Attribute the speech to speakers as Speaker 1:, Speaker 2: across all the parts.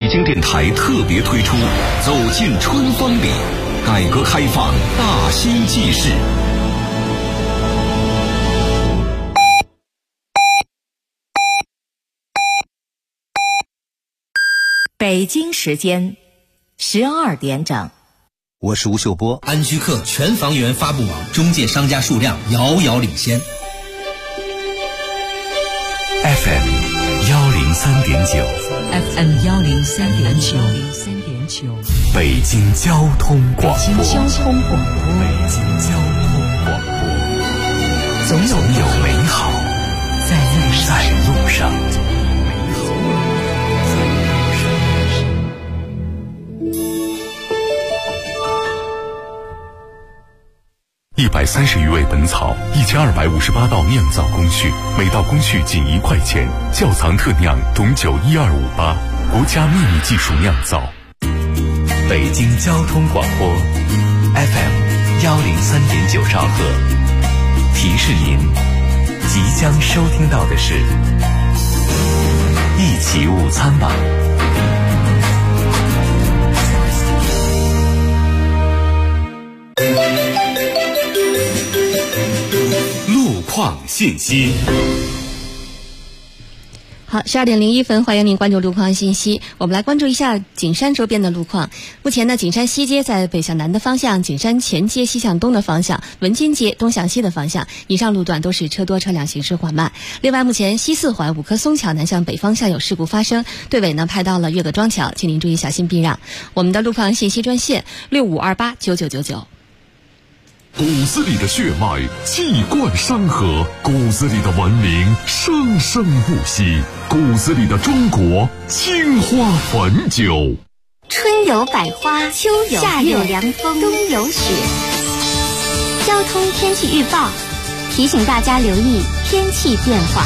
Speaker 1: 京电台特别推出走进春风里，改革开放大新纪事。
Speaker 2: 北京时间12点整。
Speaker 3: 我是吴秀波。
Speaker 4: 安居客全房源发布网中介商家数量遥遥领先。
Speaker 3: FM 103.9
Speaker 2: FM 103.9
Speaker 3: 北京交通广播。
Speaker 2: 北京交通广播，总有美好在路上。
Speaker 3: 130余味本草，1258道酿造工序，每道工序仅1块钱。窖藏特酿董酒12588，国家秘密技术酿造。
Speaker 5: 北京交通广播 FM 103.9兆赫，提示您即将收听到的是一起午餐吧。
Speaker 3: 路况信息。
Speaker 6: 好，12点01分，欢迎您关注路况信息。我们来关注一下景山周边的路况。目前呢，景山西街在北向南的方向，景山前街西向东的方向，文津街东向西的方向，以上路段都是车多车辆行驶缓慢。另外，目前西四环五棵松桥南向北方向有事故发生，队尾呢派到了岳各庄桥，请您注意小心避让。我们的路况信息专线65289999。
Speaker 3: 骨子里的血脉气贯山河，骨子里的文明生生不息，骨子里的中国青花汾酒。
Speaker 7: 春有百花，秋有夏有凉风，冬有雪。交通天气预报提醒大家留意天气变化。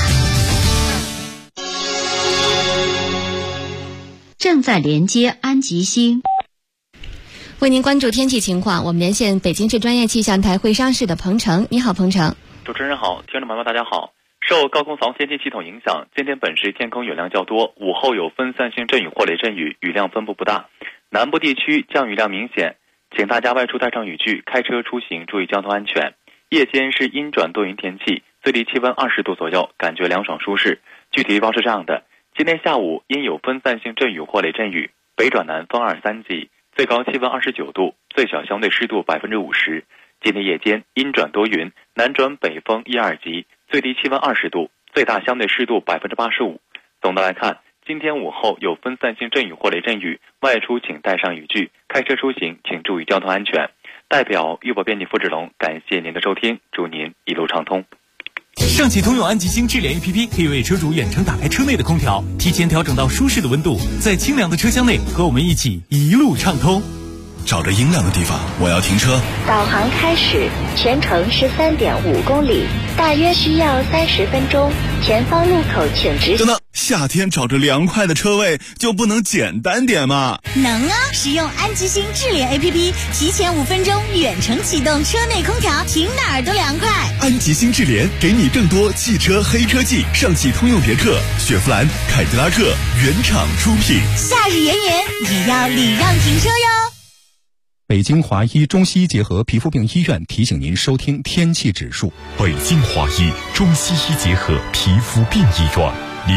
Speaker 8: 正在连接安吉星。
Speaker 6: 为您关注天气情况，我们连线北京市专业气象台会商室的彭程。你好，彭程。
Speaker 9: 主持人好，听众朋友们大家好。受高空防先天系统影响，今天本市天空云量较多，午后有分散性阵雨或雷阵雨，雨量分布不大。南部地区降雨量明显，请大家外出带上雨具，开车出行注意交通安全。夜间是阴转多云天气，最低气温20度左右，感觉凉爽舒适。具体预报是这样的：今天下午因有分散性阵雨或雷阵雨，北转南风2、3级。最高气温29度，最小相对湿度50%。今天夜间阴转多云，南转北风1、2级，最低气温20度，最大相对湿度85%。总的来看，今天午后有分散性阵雨或雷阵雨，外出请带上雨具，开车出行请注意交通安全。代表预报编辑付志龙，感谢您的收听，祝您一路畅通。
Speaker 10: 上汽通用安吉星智联 APP 可以为车主远程打开车内的空调，提前调整到舒适的温度，在清凉的车厢内和我们一起一路畅通。
Speaker 11: 找着阴凉的地方，我要停车。
Speaker 7: 导航开始，全程13.5公里，大约需要30分钟。前方路口请直行。
Speaker 11: 等等，夏天找着凉快的车位就不能简单点吗？
Speaker 12: 能啊！使用安吉星智联 APP， 提前5分钟远程启动车内空调，停哪儿都凉快。
Speaker 11: 安吉星智联给你更多汽车黑科技，上汽通用别克、雪佛兰、凯迪拉克原厂出品。
Speaker 12: 夏日炎炎，也要礼让停车哟。
Speaker 13: 北京华医中西医结合皮肤病医院提醒您收听天气指数。
Speaker 3: 北京华医中西医结合皮肤病医院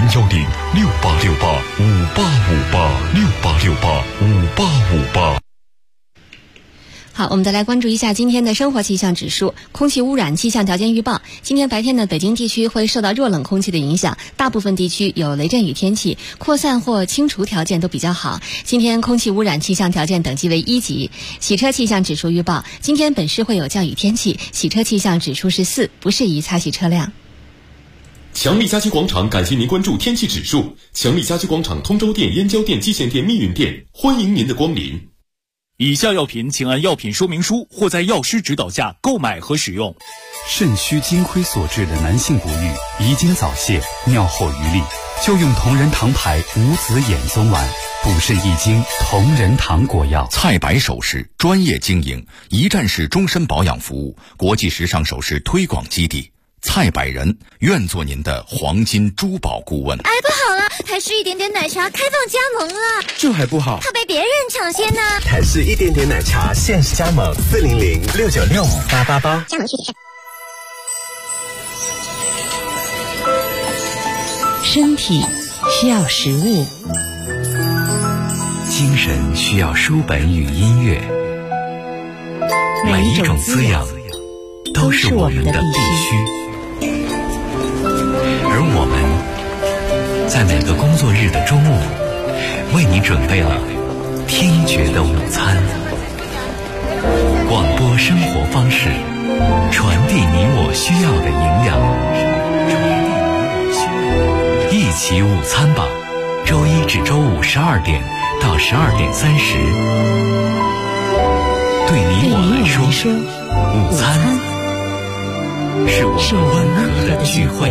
Speaker 3: ，0106868585858，68685858。
Speaker 6: 好，我们再来关注一下今天的生活气象指数。空气污染气象条件预报，今天白天呢，北京地区会受到弱冷空气的影响，大部分地区有雷阵雨天气，扩散或清除条件都比较好。今天空气污染气象条件等级为1级。洗车气象指数预报，今天本市会有降雨天气，洗车气象指数是4，不适宜擦洗车辆。
Speaker 14: 强力家居广场感谢您关注天气指数。强力家居广场通州店、燕郊店、蓟县店、密云店，欢迎您的光临。
Speaker 10: 以下药品请按药品说明书或在药师指导下购买和使用。
Speaker 13: 肾虚金亏所致的男性不育、遗精早泄、尿后余力，就用同仁堂牌无籽眼松丸，补肾益精，同仁堂果药。
Speaker 1: 菜百首饰专业经营，一站式终身保养服务，国际时尚首饰推广基地。蔡百人愿做您的黄金珠宝顾问。
Speaker 12: 哎，不好了，
Speaker 15: 台式一点点奶茶开放加盟了，
Speaker 16: 这还不好，
Speaker 15: 怕被别人抢先呢。
Speaker 16: 台式一点点奶茶限时加盟，400-696-5888，
Speaker 7: 加盟具体是。
Speaker 8: 身体需要食物，
Speaker 5: 精神需要书本与音乐，每一种滋养都是我们的必须。而我们在每个工作日的中午，为你准备了听觉的午餐。广播生活方式，传递你我需要的营养。一起午餐吧，周一至周五12点到12点30。对你我来说，午餐是我们温和的聚会。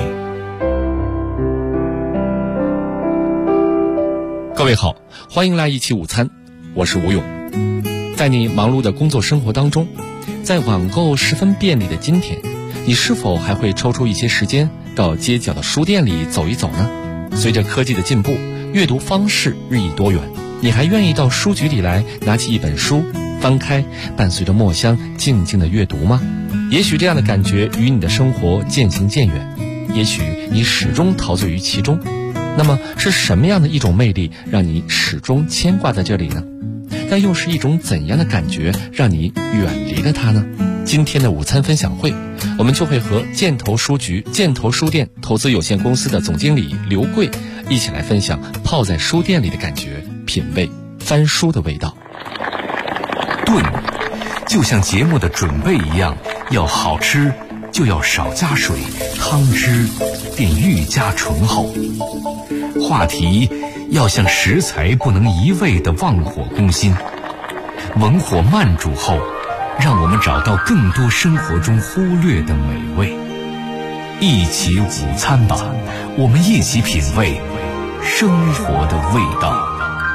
Speaker 17: 各位好，欢迎来一起午餐，我是吴勇。在你忙碌的工作生活当中，在网购十分便利的今天，你是否还会抽出一些时间到街角的书店里走一走呢？随着科技的进步，阅读方式日益多元，你还愿意到书局里来拿起一本书，翻开，伴随着墨香静静的阅读吗？也许这样的感觉与你的生活渐行渐远，也许你始终陶醉于其中。那么是什么样的一种魅力让你始终牵挂在这里呢？但又是一种怎样的感觉让你远离了它呢？今天的午餐分享会，我们就会和箭头书局箭头书店投资有限公司的总经理刘贵一起来分享泡在书店里的感觉，品味翻书的味道。
Speaker 5: 炖就像节目的准备一样，要好吃就要少加水，汤汁便愈加醇厚。话题要像食材不能一味的忘火攻心，文火慢煮后，让我们找到更多生活中忽略的美味。一起午餐吧，我们一起品味生活的味道。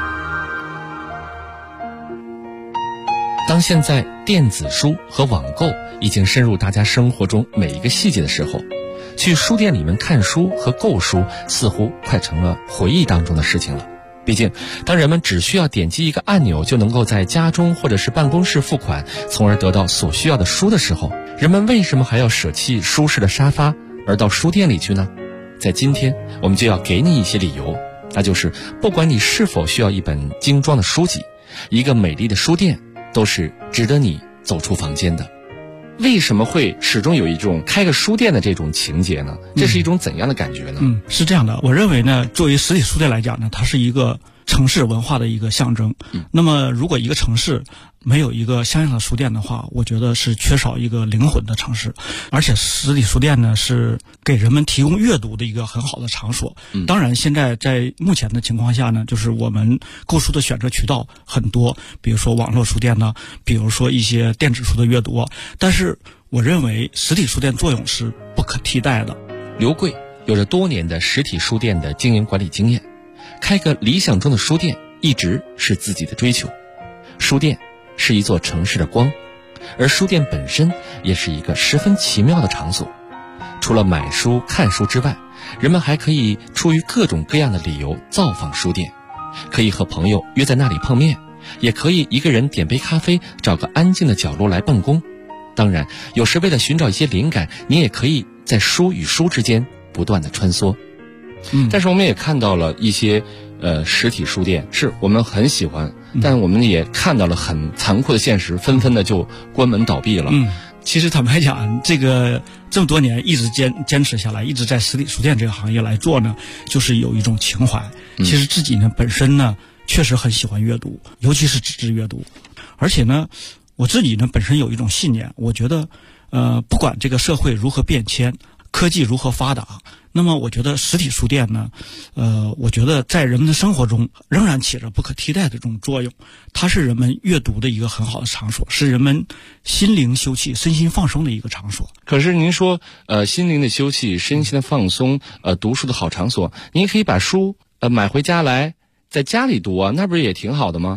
Speaker 17: 当现在电子书和网购已经深入大家生活中每一个细节的时候，去书店里面看书和购书似乎快成了回忆当中的事情了。毕竟当人们只需要点击一个按钮就能够在家中或者是办公室付款，从而得到所需要的书的时候，人们为什么还要舍弃舒适的沙发而到书店里去呢？在今天我们就要给你一些理由，那就是不管你是否需要一本精装的书籍，一个美丽的书店都是值得你走出房间的。为什么会始终有一种开个书店的这种情节呢？这是一种怎样的感觉呢？
Speaker 18: 是这样的，我认为呢，作为实体书店来讲呢，它是一个城市文化的一个象征。那么如果一个城市没有一个相应的书店的话，我觉得是缺少一个灵魂的城市。而且实体书店呢，是给人们提供阅读的一个很好的场所。当然现在在目前的情况下呢，就是我们购书的选择渠道很多，比如说网络书店呢，比如说一些电子书的阅读，但是我认为实体书店作用是不可替代的。
Speaker 17: 刘贵有着多年的实体书店的经营管理经验，开个理想中的书店一直是自己的追求。书店是一座城市的光，而书店本身也是一个十分奇妙的场所。除了买书看书之外，人们还可以出于各种各样的理由造访书店，可以和朋友约在那里碰面，也可以一个人点杯咖啡，找个安静的角落来办公。当然有时为了寻找一些灵感，你也可以在书与书之间不断的穿梭。但是我们也看到了一些实体书店是我们很喜欢，但我们也看到了很残酷的现实，纷纷的就关门倒闭了。
Speaker 18: 其实坦白讲，这么多年一直坚持下来，一直在实体书店这个行业来做呢，就是有一种情怀。其实自己呢本身呢确实很喜欢阅读，尤其是纸质阅读。而且呢我自己呢本身有一种信念，我觉得不管这个社会如何变迁，科技如何发达，那么我觉得实体书店呢我觉得在人们的生活中仍然起着不可替代的这种作用。它是人们阅读的一个很好的场所，是人们心灵休憩身心放松的一个场所。
Speaker 17: 可是您说心灵的休憩身心的放松读书的好场所，您可以把书买回家来在家里读啊，那不是也挺好的吗？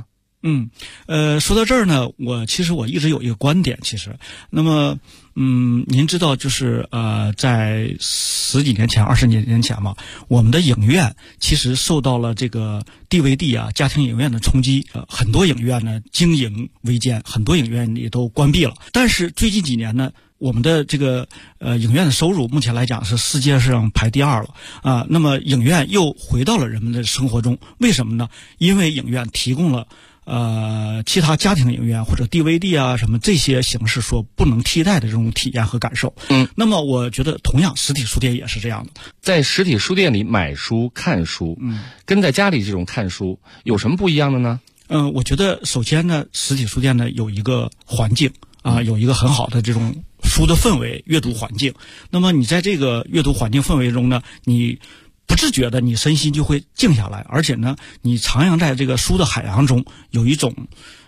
Speaker 18: 说到这儿呢，其实我一直有一个观点，那么您知道就是在10几年前、20年前嘛，我们的影院其实受到了这个 DVD 啊家庭影院的冲击，很多影院呢经营危艰，很多影院也都关闭了。但是最近几年呢，我们的这个影院的收入目前来讲是世界上排第2了啊。那么影院又回到了人们的生活中，为什么呢？因为影院提供了其他家庭影院或者 DVD 啊什么这些形式所不能替代的这种体验和感受。那么我觉得同样实体书店也是这样的。
Speaker 17: 在实体书店里买书看书，跟在家里这种看书有什么不一样的呢？
Speaker 18: 我觉得首先呢，实体书店呢有一个环境有一个很好的这种书的氛围、阅读环境。那么你在这个阅读环境氛围中呢，你不自觉的你身心就会静下来，而且呢，你徜徉在这个书的海洋中，有一种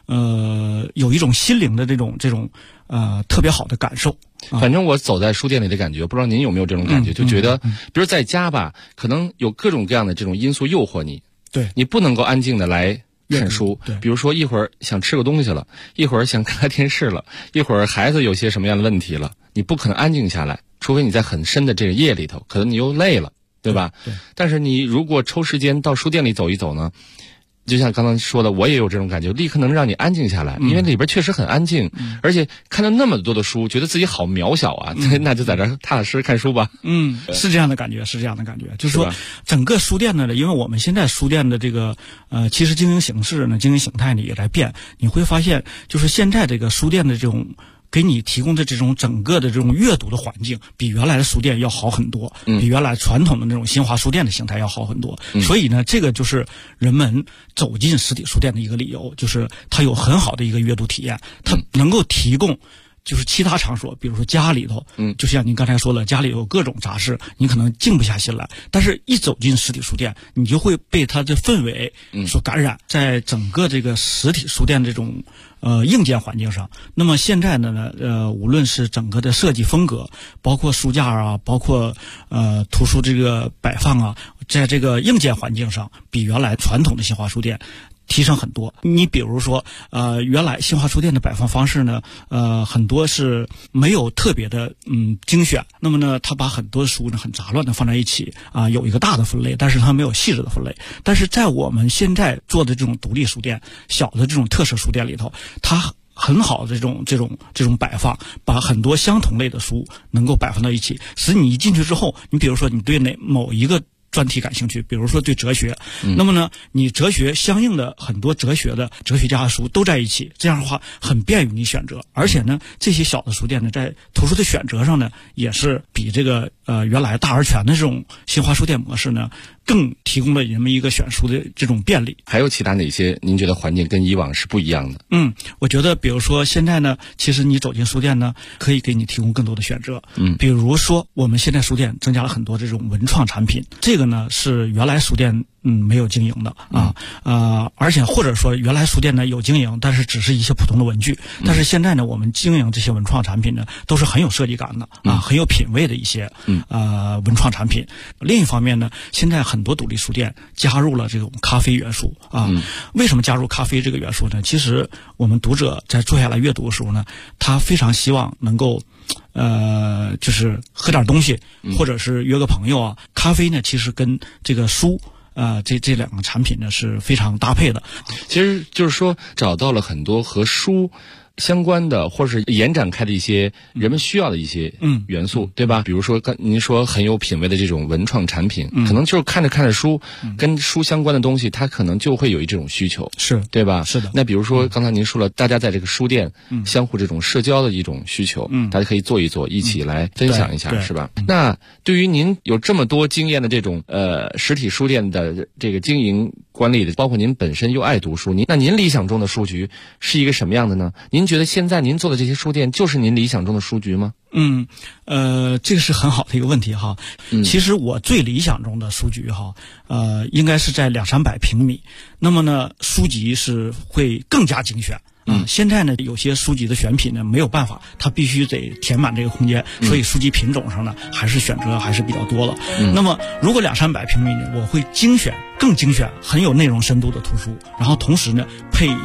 Speaker 18: 心灵的这种特别好的感受。
Speaker 17: 反正我走在书店里的感觉，不知道您有没有这种感觉，就觉得，比如在家吧，可能有各种各样的这种因素诱惑你，
Speaker 18: 对，
Speaker 17: 你不能够安静的来看书，比如说一会儿想吃个东西了，一会儿想看电视了，一会儿孩子有些什么样的问题了，你不可能安静下来，除非你在很深的这个夜里头，可能你又累了。对吧？
Speaker 18: 对。
Speaker 17: 但是你如果抽时间到书店里走一走呢，就像刚刚说的，我也有这种感觉，立刻能让你安静下来，因为里边确实很安静，而且看到那么多的书，觉得自己好渺小啊，那就在这踏踏实实看书吧。
Speaker 18: 是这样的感觉，就是说整个书店呢，因为我们现在书店的这个其实经营形式呢、经营形态呢也在变，你会发现就是现在这个书店的这种给你提供的这种整个的这种阅读的环境，比原来的书店要好很多，比原来传统的那种新华书店的形态要好很多。所以呢，这个就是人们走进实体书店的一个理由，就是它有很好的一个阅读体验，它能够提供就是其他场所，比如说家里头，就像您刚才说了，家里有各种杂事，你可能静不下心来，但是一走进实体书店，你就会被它的氛围所感染。在整个这个实体书店这种硬件环境上，那么现在呢无论是整个的设计风格，包括书架啊，包括图书这个摆放啊，在这个硬件环境上，比原来传统的新华书店提升很多。你比如说原来新华书店的摆放方式呢很多是没有特别的精选，那么呢它把很多书呢很杂乱的放在一起有一个大的分类，但是它没有细致的分类。但是在我们现在做的这种独立书店、小的这种特色书店里头，它很好的这种摆放，把很多相同类的书能够摆放到一起，使你一进去之后，你比如说你对某一个专题感兴趣，比如说对哲学，那么呢你哲学相应的很多哲学家的书都在一起，这样的话很便于你选择。而且呢这些小的书店呢在图书的选择上呢也是比这个原来大而全的这种新华书店模式呢更提供了人们一个选书的这种便利。
Speaker 17: 还有其他哪些您觉得环境跟以往是不一样的？
Speaker 18: 我觉得比如说现在呢，其实你走进书店呢可以给你提供更多的选择。比如说我们现在书店增加了很多这种文创产品，这个呢是原来书店没有经营的而且或者说原来书店呢有经营，但是只是一些普通的文具，但是现在呢我们经营这些文创产品呢都是很有设计感的很有品味的一些文创产品。另一方面呢，现在很多独立书店加入了这种咖啡元素为什么加入咖啡这个元素呢？其实我们读者在坐下来阅读的时候呢，他非常希望能够就是喝点东西，或者是约个朋友咖啡呢其实跟这个书这两个产品呢是非常搭配的。
Speaker 17: 其实就是说找到了很多和书相关的或者是延展开的一些人们需要的一些元素，对吧？比如说您说很有品味的这种文创产品，可能就是看着书跟书相关的东西，它可能就会有这种需求，
Speaker 18: 是
Speaker 17: 对吧？
Speaker 18: 是的。
Speaker 17: 那比如说刚才您说了，大家在这个书店相互这种社交的一种需求，大家可以坐一坐，一起来分享一下，是吧？那对于您有这么多经验的这种实体书店的这个经营管理的，包括您本身又爱读书，那您理想中的书局是一个什么样的呢？您觉得现在您做的这些书店就是您理想中的书局吗？
Speaker 18: 这个是很好的一个问题哈。其实我最理想中的书局应该是在200-300平米，那么呢书籍是会更加精选。现在呢有些书籍的选品呢没有办法，它必须得填满这个空间，所以书籍品种上呢还是选择还是比较多了。那么如果200-300平米呢，我会更精选很有内容深度的图书，然后同时呢配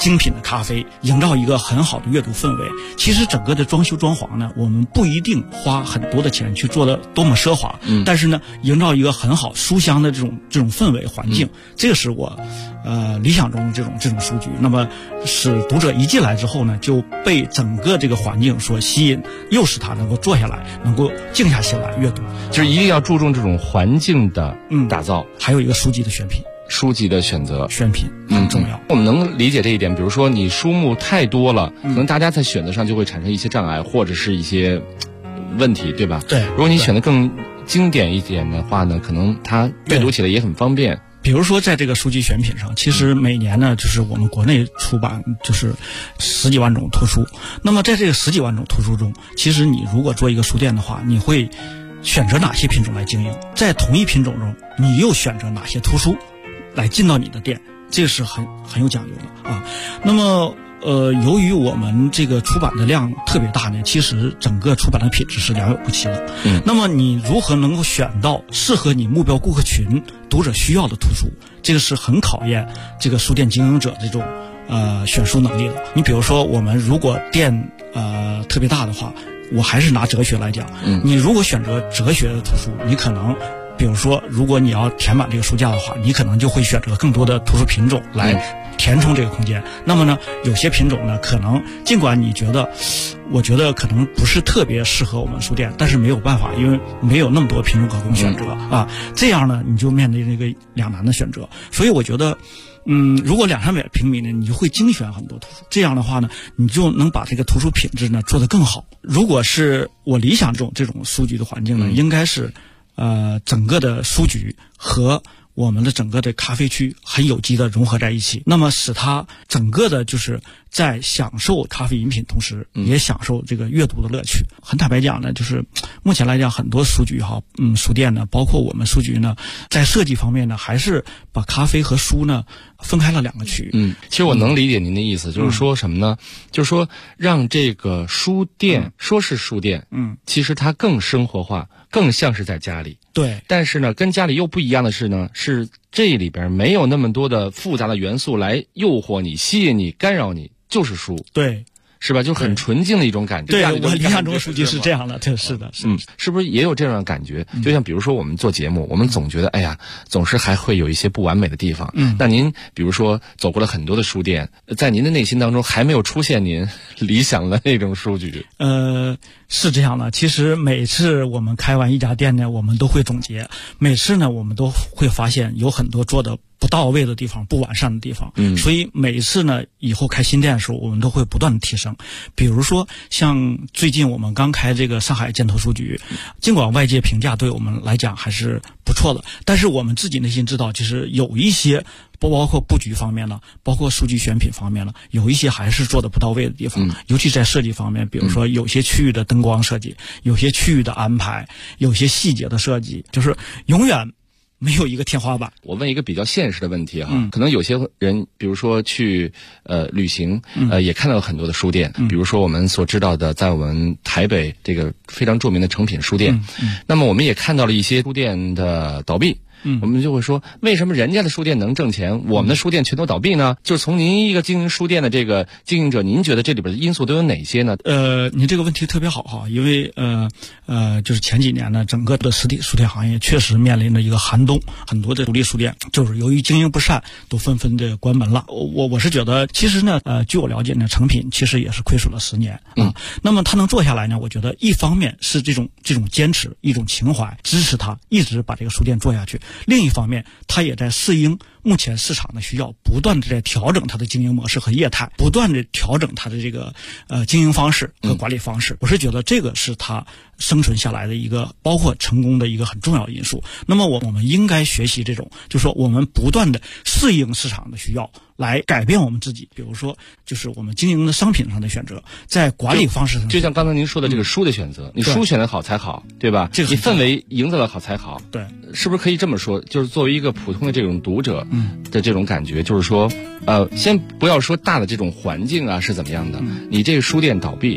Speaker 18: 精品的咖啡，营造一个很好的阅读氛围。其实整个的装修装潢呢，我们不一定花很多的钱去做的多么奢华，但是呢，营造一个很好书香的这种氛围环境，这个是我理想中这种书局。那么使读者一进来之后呢，就被整个这个环境所吸引，又使他能够坐下来，能够静下心来阅读。
Speaker 17: 就是一定要注重这种环境的打造，
Speaker 18: 还有一个书籍的选品。
Speaker 17: 书籍的选择
Speaker 18: 选品很重要，
Speaker 17: 我们能理解这一点。比如说你书目太多了，可能大家在选择上就会产生一些障碍，或者是一些问题，对吧？
Speaker 18: 对。
Speaker 17: 如果你选的更经典一点的话呢，可能它阅读起来也很方便。
Speaker 18: 比如说在这个书籍选品上，其实每年呢，就是我们国内出版就是10几万种图书。那么在这个10几万种图书中，其实你如果做一个书店的话，你会选择哪些品种来经营？在同一品种中，你又选择哪些图书来进到你的店？这是很有讲究的啊。那么由于我们这个出版的量特别大呢，其实整个出版的品质是良莠不齐的。那么你如何能够选到适合你目标顾客群读者需要的图书，这个是很考验这个书店经营者这种选书能力的。你比如说我们如果店特别大的话，我还是拿哲学来讲，你如果选择哲学的图书，你可能比如说如果你要填满这个书架的话，你可能就会选择更多的图书品种来填充这个空间。那么呢，有些品种呢，可能尽管我觉得可能不是特别适合我们书店，但是没有办法，因为没有那么多品种可供选择啊。这样呢，你就面对这个两难的选择。所以我觉得如果200-300平米呢，你就会精选很多图书，这样的话呢，你就能把这个图书品质呢做得更好。如果是我理想这种书局的环境呢，应该是整个的书局和我们的整个的咖啡区很有机的融合在一起，那么使它整个的就是在享受咖啡饮品同时，也享受这个阅读的乐趣。很坦白讲呢，就是目前来讲，很多书局书店呢，包括我们书局呢，在设计方面呢，还是把咖啡和书呢分开了2个区域。
Speaker 17: 其实我能理解您的意思，就是说什么呢？就是说让这个书店说是书店，其实它更生活化，更像是在家里。
Speaker 18: 对，
Speaker 17: 但是呢，跟家里又不一样的是呢，是这里边没有那么多的复杂的元素来诱惑你、吸引你、干扰你，就是书。
Speaker 18: 对。
Speaker 17: 是吧？就很纯净的一种感觉。
Speaker 18: 对，我理想中的书籍是这样的，对，是的，
Speaker 17: 是不是也有这样的感觉？就像比如说我们做节目，我们总觉得，哎呀，总是还会有一些不完美的地方。那您比如说走过了很多的书店，在您的内心当中还没有出现您理想的那种书局？
Speaker 18: 是这样的。其实每次我们开完一家店呢，我们都会总结，每次呢，我们都会发现有很多做的不到位的地方，不完善的地方。所以每一次呢，以后开新店的时候，我们都会不断的提升。比如说像最近我们刚开这个上海箭头书局，尽管外界评价对我们来讲还是不错的，但是我们自己内心知道，其实有一些包括布局方面呢，包括书籍选品方面呢，有一些还是做的不到位的地方。尤其在设计方面，比如说有些区域的灯光设计，有些区域的安排，有些细节的设计，就是永远没有一个天花板。
Speaker 17: 我问一个比较现实的问题哈，可能有些人，比如说去旅行，也看到很多的书店，比如说我们所知道的，在我们台北这个非常著名的诚品书店，那么我们也看到了一些书店的倒闭。我们就会说，为什么人家的书店能挣钱，我们的书店全都倒闭呢？就是从您一个经营书店的这个经营者，您觉得这里边的因素都有哪些呢？
Speaker 18: 您这个问题特别好哈，因为就是前几年呢，整个的实体书店行业确实面临着一个寒冬，很多的独立书店就是由于经营不善，都纷纷的关门了。我是觉得，其实呢，据我了解呢，诚品其实也是亏损了10年啊。那么他能做下来呢，我觉得一方面是这种坚持，一种情怀支持他一直把这个书店做下去。另一方面，他也在适应目前市场的需要，不断的在调整他的经营模式和业态，不断的调整他的这个经营方式和管理方式。我是觉得这个是他生存下来的一个，包括成功的一个很重要的因素。那么我们应该学习这种，就是说我们不断的适应市场的需要，来改变我们自己。比如说，就是我们经营的商品上的选择，在管理方式上，
Speaker 17: 就像刚才您说的这个书的选择，你书选得好才好，对吧？你氛围营造得好才好，
Speaker 18: 对，
Speaker 17: 是不是可以这么说？就是作为一个普通的这种读者的这种感觉，就是说，先不要说大的这种环境啊是怎么样的，你这个书店倒闭，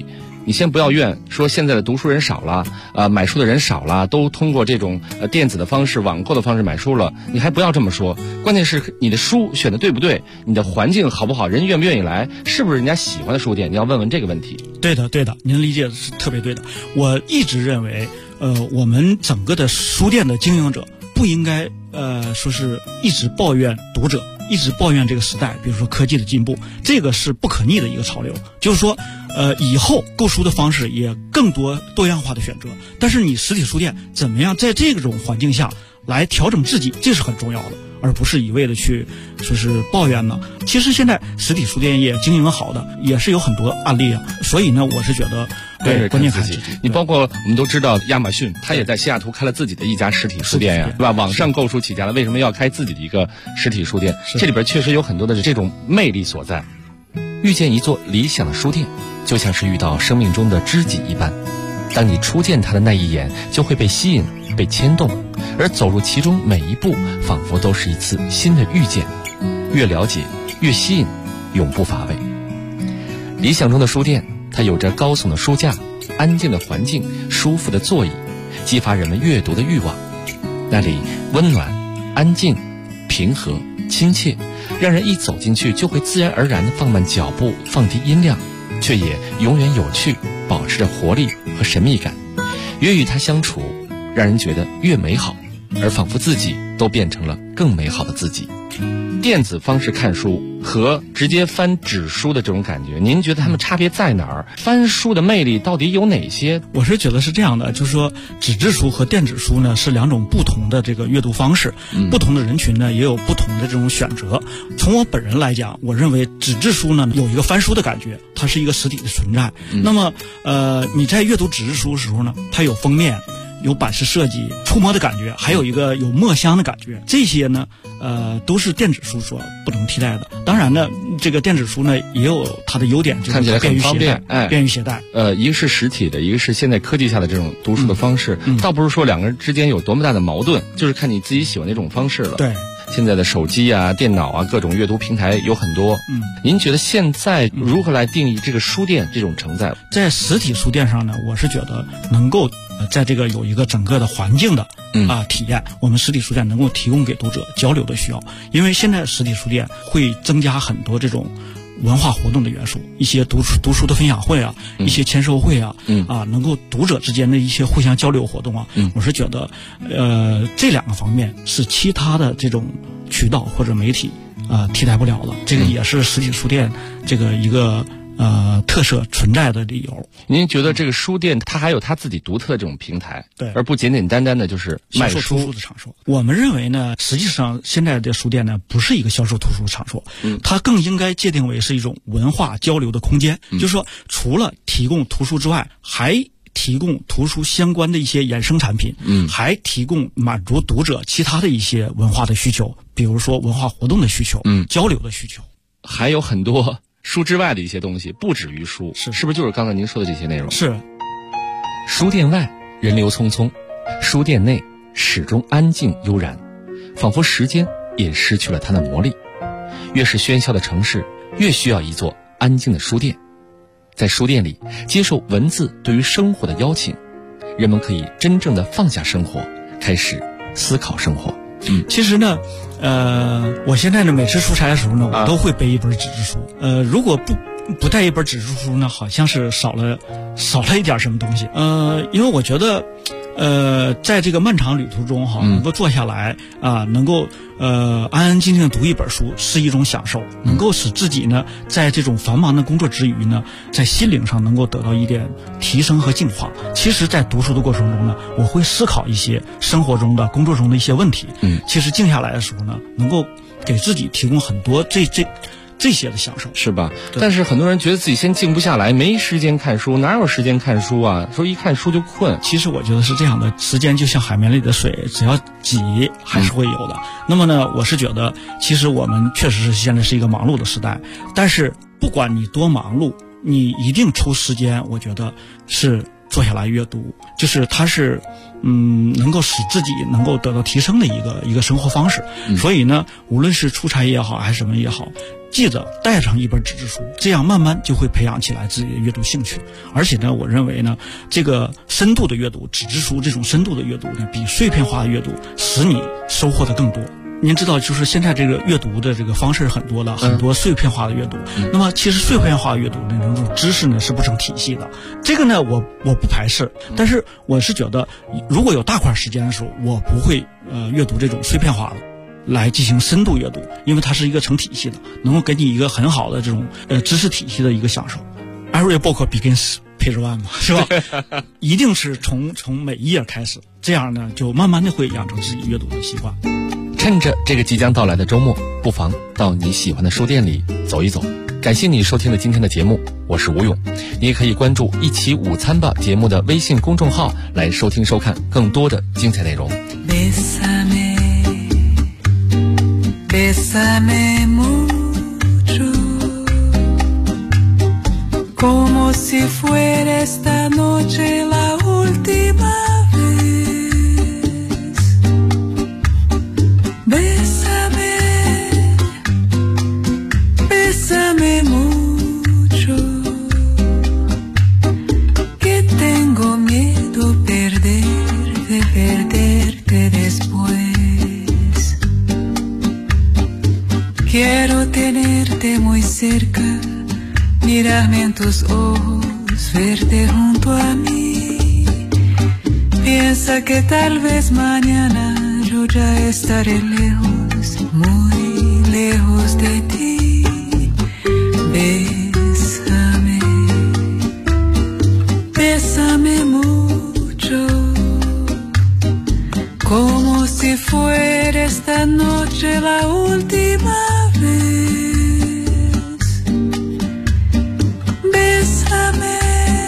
Speaker 17: 你先不要怨说现在的读书人少了，买书的人少了，都通过这种电子的方式、网购的方式买书了。你还不要这么说，关键是你的书选的对不对，你的环境好不好，人愿不愿意来，是不是人家喜欢的书店，你要问问这个问题。
Speaker 18: 对的，您理解的是特别对的。我一直认为，我们整个的书店的经营者不应该说是一直抱怨读者，一直抱怨这个时代，比如说科技的进步，这个是不可逆的一个潮流。就是说，以后购书的方式也更多样化的选择，但是你实体书店怎么样在这种环境下来调整自己，这是很重要的，而不是一味的去说是抱怨呢。其实现在实体书店业经营好的也是有很多案例啊，所以呢，我是觉得对，关键看自己。
Speaker 17: 你包括我们都知道，亚马逊它也在西雅图开了自己的一家实体书店呀，对吧？网上购书起家了，为什么要开自己的一个实体书店？这里边确实有很多的这种魅力所在。遇见一座理想的书店，就像是遇到生命中的知己一般。当你初见它的那一眼，就会被吸引、被牵动，而走入其中每一步，仿佛都是一次新的遇见。越了解，越吸引，永不乏味。理想中的书店，它有着高耸的书架、安静的环境、舒服的座椅，激发人们阅读的欲望。那里温暖、安静、平和、亲切，让人一走进去就会自然而然地放慢脚步，放低音量，却也永远有趣，保持着活力和神秘感。越与它相处，让人觉得越美好，而仿佛自己都变成了更美好的自己。电子方式看书和直接翻纸书的这种感觉，您觉得它们差别在哪儿？翻书的魅力到底有哪些？
Speaker 18: 我是觉得是这样的，就是说纸质书和电子书呢是两种不同的这个阅读方式，不同的人群呢也有不同的这种选择。从我本人来讲，我认为纸质书呢有一个翻书的感觉，它是一个实体的存在。那么你在阅读纸质书的时候呢，它有封面，有版式设计，触摸的感觉，还有一个有墨香的感觉，这些呢都是电子书所不能替代的。当然呢，这个电子书呢也有它的优点，就是
Speaker 17: 看起来很方便，
Speaker 18: 便于携带。
Speaker 17: 一个是实体的，一个是现在科技下的这种读书的方式，倒不是说两个人之间有多么大的矛盾，就是看你自己喜欢哪种方式了。
Speaker 18: 对，
Speaker 17: 现在的手机啊、电脑啊，各种阅读平台有很多。您觉得现在如何来定义这个书店这种承载？
Speaker 18: 在实体书店上呢，我是觉得能够在这个有一个整个的环境的体验，我们实体书店能够提供给读者交流的需要。因为现在实体书店会增加很多这种文化活动的元素，一些读书的分享会啊，一些签售会啊，能够读者之间的一些互相交流活动啊，我是觉得这两个方面是其他的这种渠道或者媒体替代不了的。这个也是实体书店这个一个特色存在的理由。
Speaker 17: 您觉得这个书店它还有它自己独特的这种平台，
Speaker 18: 对，
Speaker 17: 而不简简单单的就是卖
Speaker 18: 书的场所。我们认为呢，实际上现在的书店呢不是一个销售图书的场所，它更应该界定为是一种文化交流的空间。就是说，除了提供图书之外，还提供图书相关的一些衍生产品，还提供满足读者其他的一些文化的需求，比如说文化活动的需求，交流的需求，
Speaker 17: 还有很多书之外的一些东西，不止于书，是不是就是刚才您说的这些内容？
Speaker 18: 是。
Speaker 17: 书店外人流匆匆，书店内始终安静悠然，仿佛时间也失去了它的魔力。越是喧嚣的城市，越需要一座安静的书店。在书店里，接受文字对于生活的邀请，人们可以真正的放下生活，开始思考生活。
Speaker 18: 其实呢，我现在呢每次出差的时候呢，我都会背一本纸质书。如果不带一本纸质书呢，好像是少了一点什么东西。因为我觉得，在这个漫长旅途中能够坐下来能够安安静静读一本书是一种享受，能够使自己呢在这种繁忙的工作之余呢，在心灵上能够得到一点提升和净化。其实在读书的过程中呢，我会思考一些生活中的工作中的一些问题。其实静下来的时候呢，能够给自己提供很多这些的享受，
Speaker 17: 是吧？但是很多人觉得自己先静不下来，没时间看书，哪有时间看书啊？说一看书就困。
Speaker 18: 其实我觉得是这样的，时间就像海绵里的水，只要挤还是会有的。那么呢，我是觉得，其实我们确实是现在是一个忙碌的时代，但是不管你多忙碌，你一定抽时间，我觉得是坐下来阅读，就是它是能够使自己能够得到提升的一个生活方式。所以呢，无论是出差也好还是什么也好，记得带上一本纸质书，这样慢慢就会培养起来自己的阅读兴趣。而且呢，我认为呢，这个深度的阅读，纸质书这种深度的阅读呢，比碎片化的阅读使你收获的更多。您知道，就是现在这个阅读的这个方式很多了，很多碎片化的阅读。那么其实碎片化的阅读的那种知识呢是不成体系的。这个呢我不排斥，但是我是觉得如果有大块时间的时候，我不会阅读这种碎片化的，来进行深度阅读，因为它是一个成体系的，能够给你一个很好的这种知识体系的一个享受。Every book begins page one 嘛，是吧？一定是从每一页开始，这样呢就慢慢的会养成自己阅读的习惯。
Speaker 17: 趁着这个即将到来的周末，不妨到你喜欢的书店里走一走。感谢你收听了今天的节目，我是吴勇。你也可以关注一起午餐吧节目的微信公众号来收听收看更多的精彩内容。
Speaker 19: Bésame mucho, como si fuera esta noche la última vez. Bésame, bésame mucho, que tengo miedo perderte después. Quiero tenerte muy cerca, mirarme en tus ojos, verte junto a mí. Piensa que tal vez mañana yo ya estaré lejos, muy lejos de ti. Bésame, bésame mucho, como si fuera esta noche la última vez. Bésame,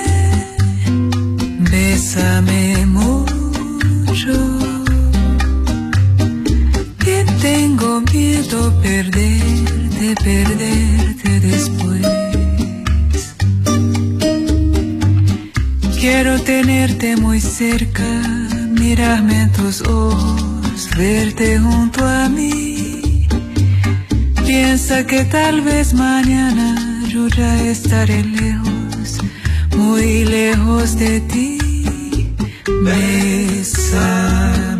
Speaker 19: bésame mucho, que tengo miedo perderte después. Quiero tenerte muy cerca, mirarme en tus ojos, verte junto a mí. Piensa que tal vez mañana yo ya estaré lejos, muy lejos de ti. Bésame.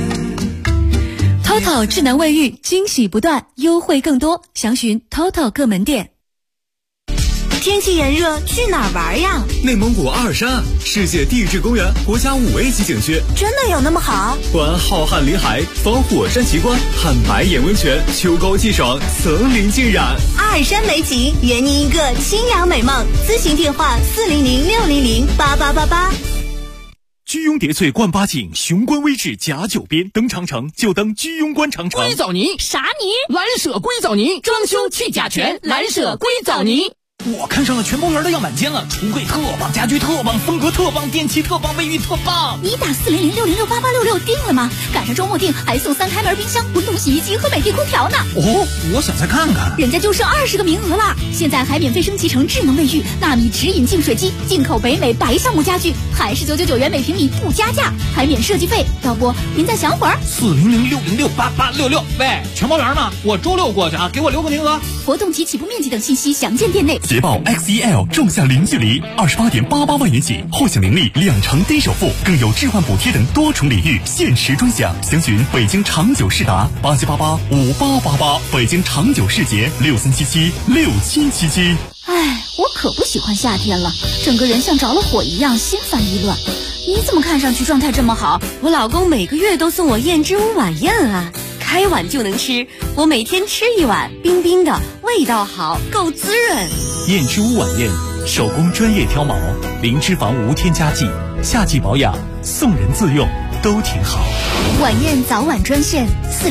Speaker 12: TOTO 智能卫浴，惊喜不断，优惠更多，详询 TOTO 各门店。
Speaker 15: 天气炎热，去哪儿玩呀？
Speaker 16: 内蒙古阿尔山，世界地质公园，国家5A 级景区。
Speaker 15: 真的有那么好？
Speaker 16: 环浩瀚林海，访火山奇观，看白眼温泉，秋高气爽，层林尽染。
Speaker 15: 阿尔山美景，圆您一个清凉美梦。咨询电话400-600-8888。
Speaker 10: 居庸叠翠冠八景，雄关微至甲9边。登长城就登居庸关长城。
Speaker 20: 硅藻泥啥泥？蓝舍硅藻泥，装修去甲醛，蓝舍硅藻泥。
Speaker 10: 我看上了全包园的样板间了，橱柜特棒，家居特棒，风格特棒，电器特棒，卫浴特棒。
Speaker 12: 你打400-600-8866定了吗？赶上周末定还送3开门冰箱、滚筒洗衣机和美的空调呢。
Speaker 10: 哦，我想再看看。
Speaker 12: 人家就剩20个名额了，现在还免费升级成智能卫浴、纳米直饮净水机、进口北美白橡木家具，还是999元每平米不加价，还免设计费。要不您再想会儿
Speaker 10: ？400-600-8866。喂，全包园吗？我周6过去啊，给我留个名额。
Speaker 12: 活动及起步面积等信息详见店内。
Speaker 11: 捷豹 XEL 仲夏零距离28.88万元起，后享零利2成低首付，更有置换补贴等多重礼遇，限时专享。详询北京长久世达87885888，北京长久世捷63776777。
Speaker 12: 哎，我可不喜欢夏天了，整个人像着了火一样，心烦意乱。你怎么看上去状态这么好？
Speaker 21: 我老公每个月都送我燕之屋晚宴啊，开碗就能吃，我每天吃一碗，冰冰的，味道好，够滋润。
Speaker 10: 燕之屋晚宴，手工专业挑毛，零脂肪无添加剂，夏季保养，送人自用都挺好。
Speaker 12: 晚宴早晚专线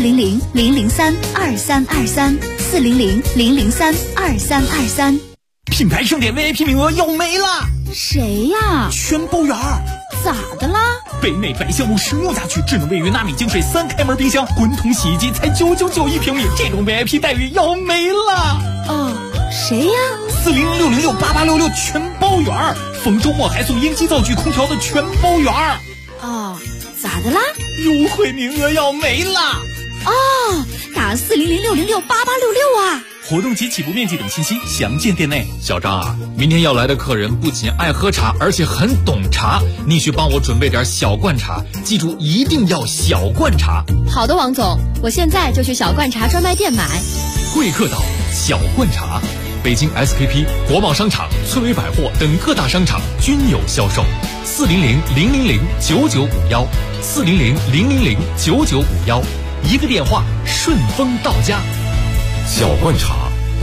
Speaker 12: 400-003-2323，400-003-2323。
Speaker 10: 品牌盛典 VIP 名额要没了。
Speaker 12: 谁呀？
Speaker 10: 全包园。
Speaker 12: 咋的啦？
Speaker 10: 北美白橡木实木家具，智能卫浴，纳米净水，3开门冰箱，滚筒洗衣机才999一平米，这种 VIP 待遇要没了。
Speaker 12: 哦，谁呀
Speaker 10: ？400-600-8866， 8866全包圆儿，逢周末还送英基灶具空调的全包圆儿。
Speaker 12: 哦，咋的啦？
Speaker 10: 优惠名额要没了。
Speaker 12: 哦，打400-606-8866啊！
Speaker 10: 活动及起步面积等信息详见店内。
Speaker 4: 小张啊，明天要来的客人不仅爱喝茶，而且很懂茶，你去帮我准备点小罐茶，记住一定要小罐茶。
Speaker 21: 好的，王总，我现在就去小罐茶专卖店买。
Speaker 4: 贵客岛小罐茶，北京 SKP、国贸商场、村委百货等各大商场均有销售。400-000-9951，400-000-9951，一个电话顺丰到家。
Speaker 14: 小罐茶